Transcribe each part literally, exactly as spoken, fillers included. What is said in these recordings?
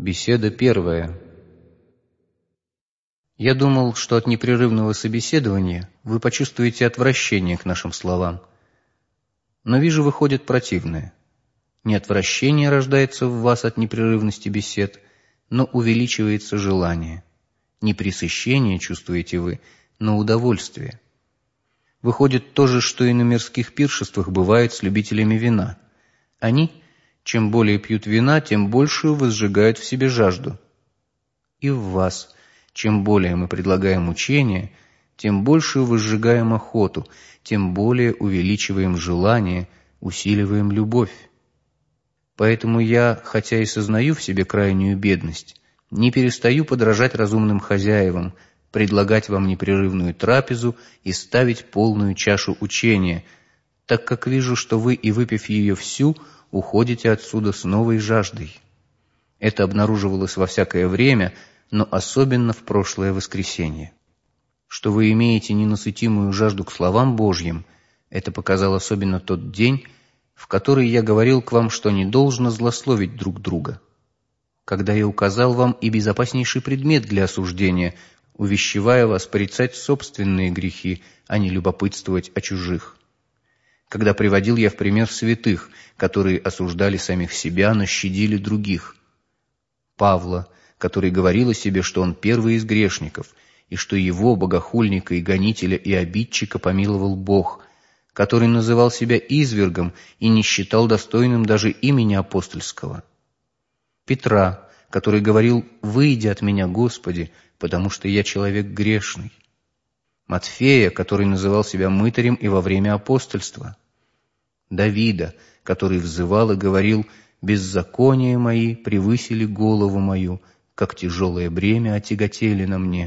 Беседа первая. Я думал, что от непрерывного собеседования вы почувствуете отвращение к нашим словам. Но вижу, выходит противное. Не отвращение рождается в вас от непрерывности бесед, но увеличивается желание. Не пресыщение чувствуете вы, но удовольствие. Выходит то же, что и на мирских пиршествах бывает с любителями вина. Они, чем более пьют вина, тем большую возжигают в себе жажду. И в вас, чем более мы предлагаем учение, тем большую возжигаем охоту, тем более увеличиваем желание, усиливаем любовь. Поэтому я, хотя и сознаю в себе крайнюю бедность, не перестаю подражать разумным хозяевам, предлагать вам непрерывную трапезу и ставить полную чашу учения, так как вижу, что вы, и выпив ее всю, уходите отсюда с новой жаждой. Это обнаруживалось во всякое время, но особенно в прошлое воскресенье. Что вы имеете ненасытимую жажду к словам Божьим, это показал особенно тот день, в который я говорил к вам, что не должно злословить друг друга. Когда я указал вам и безопаснейший предмет для осуждения, увещевая вас порицать собственные грехи, а не любопытствовать о чужих. Когда приводил я в пример святых, которые осуждали самих себя, но щадили других. Павла, который говорил о себе, что он первый из грешников, и что его, богохульника и гонителя и обидчика, помиловал Бог, который называл себя извергом и не считал достойным даже имени апостольского. Петра, который говорил: «Выйди от меня, Господи, потому что я человек грешный». Матфея, который называл себя мытарем и во время апостольства. Давида, который взывал и говорил: «Беззакония мои превысили голову мою, как тяжелое бремя отяготели на мне».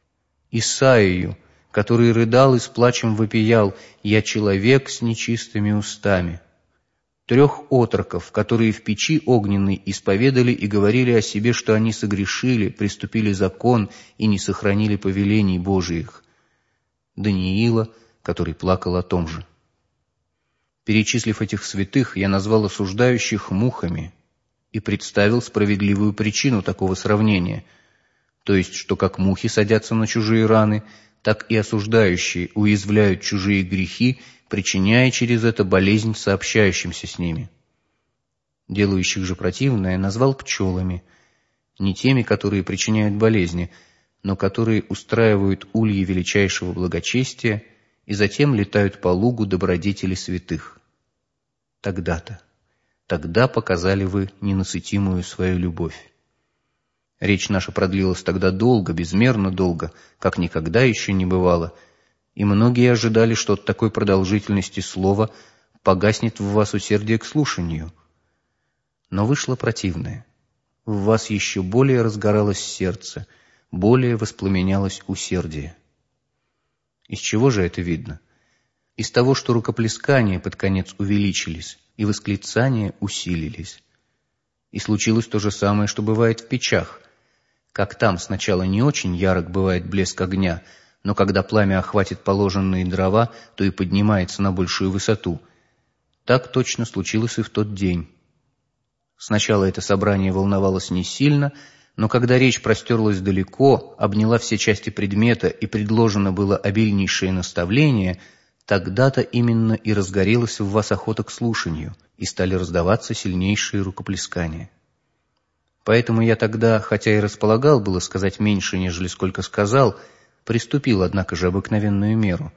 Исаию, который рыдал и с плачем вопиял: «Я человек с нечистыми устами». Трех отроков, которые в печи огненной исповедали и говорили о себе, что они согрешили, приступили закон и не сохранили повелений Божиих. Даниила, который плакал о том же. Перечислив этих святых, я назвал осуждающих мухами и представил справедливую причину такого сравнения, то есть, что как мухи садятся на чужие раны, так и осуждающие уязвляют чужие грехи, причиняя через это болезнь сообщающимся с ними. Делающих же противное назвал пчелами, не теми, которые причиняют болезни, но которые устраивают ульи величайшего благочестия и затем летают по лугу добродетели святых. Тогда-то, тогда показали вы ненасытимую свою любовь. Речь наша продлилась тогда долго, безмерно долго, как никогда еще не бывало, и многие ожидали, что от такой продолжительности слова погаснет в вас усердие к слушанию. Но вышло противное. В вас еще более разгоралось сердце, более воспламенялось усердие. Из чего же это видно? Из того, что рукоплескания под конец увеличились, и восклицания усилились. И случилось то же самое, что бывает в печах. Как там сначала не очень ярок бывает блеск огня, но когда пламя охватит положенные дрова, то и поднимается на большую высоту. Так точно случилось и в тот день. Сначала это собрание волновалось не сильно, но когда речь простерлась далеко, обняла все части предмета и предложено было обильнейшее наставление, тогда-то именно и разгорелась в вас охота к слушанию, и стали раздаваться сильнейшие рукоплескания. Поэтому я тогда, хотя и располагал было сказать меньше, нежели сколько сказал, приступил, однако же, обыкновенную меру.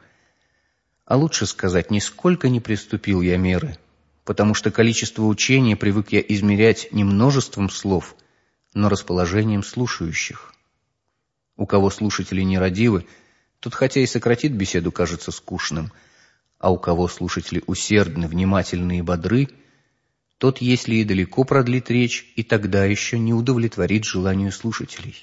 А лучше сказать, нисколько не приступил я меры, потому что количество учения привык я измерять не множеством слов, но расположением слушающих. У кого слушатели нерадивы, тот хотя и сократит беседу, кажется скучным, а у кого слушатели усердны, внимательны и бодры, тот, если и далеко продлит речь, и тогда еще не удовлетворит желанию слушателей.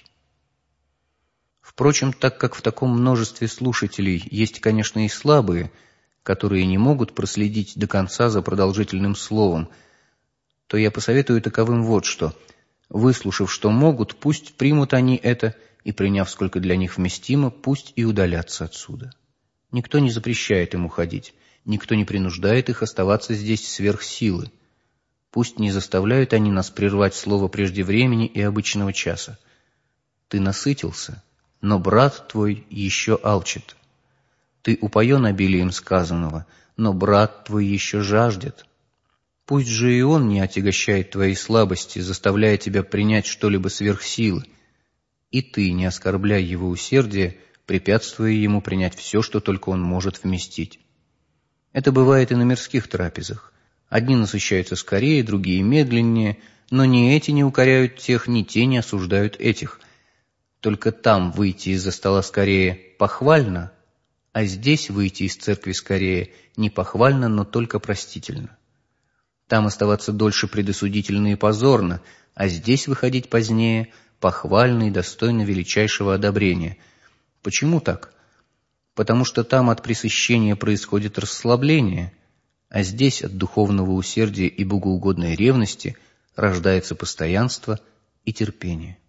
Впрочем, так как в таком множестве слушателей есть, конечно, и слабые, которые не могут проследить до конца за продолжительным словом, то я посоветую таковым вот что: выслушав, что могут, пусть примут они это, и, приняв, сколько для них вместимо, пусть и удалятся отсюда. Никто не запрещает им уходить, никто не принуждает их оставаться здесь сверх силы. Пусть не заставляют они нас прервать слово прежде времени и обычного часа. Ты насытился, но брат твой еще алчит. Ты упоен обилием сказанного, но брат твой еще жаждет. Пусть же и он не отягощает твоей слабости, заставляя тебя принять что-либо сверх силы, и ты не оскорбляй его усердие, препятствуя ему принять все, что только он может вместить. Это бывает и на мирских трапезах. Одни насыщаются скорее, другие медленнее, но ни эти не укоряют тех, ни те не осуждают этих. Только там выйти из-за стола скорее похвально, а здесь выйти из церкви скорее не похвально, но только простительно. Там оставаться дольше предосудительно и позорно, а здесь выходить позднее похвально и достойно величайшего одобрения. Почему так? Потому что там от пресыщения происходит расслабление, а здесь от духовного усердия и богоугодной ревности рождается постоянство и терпение.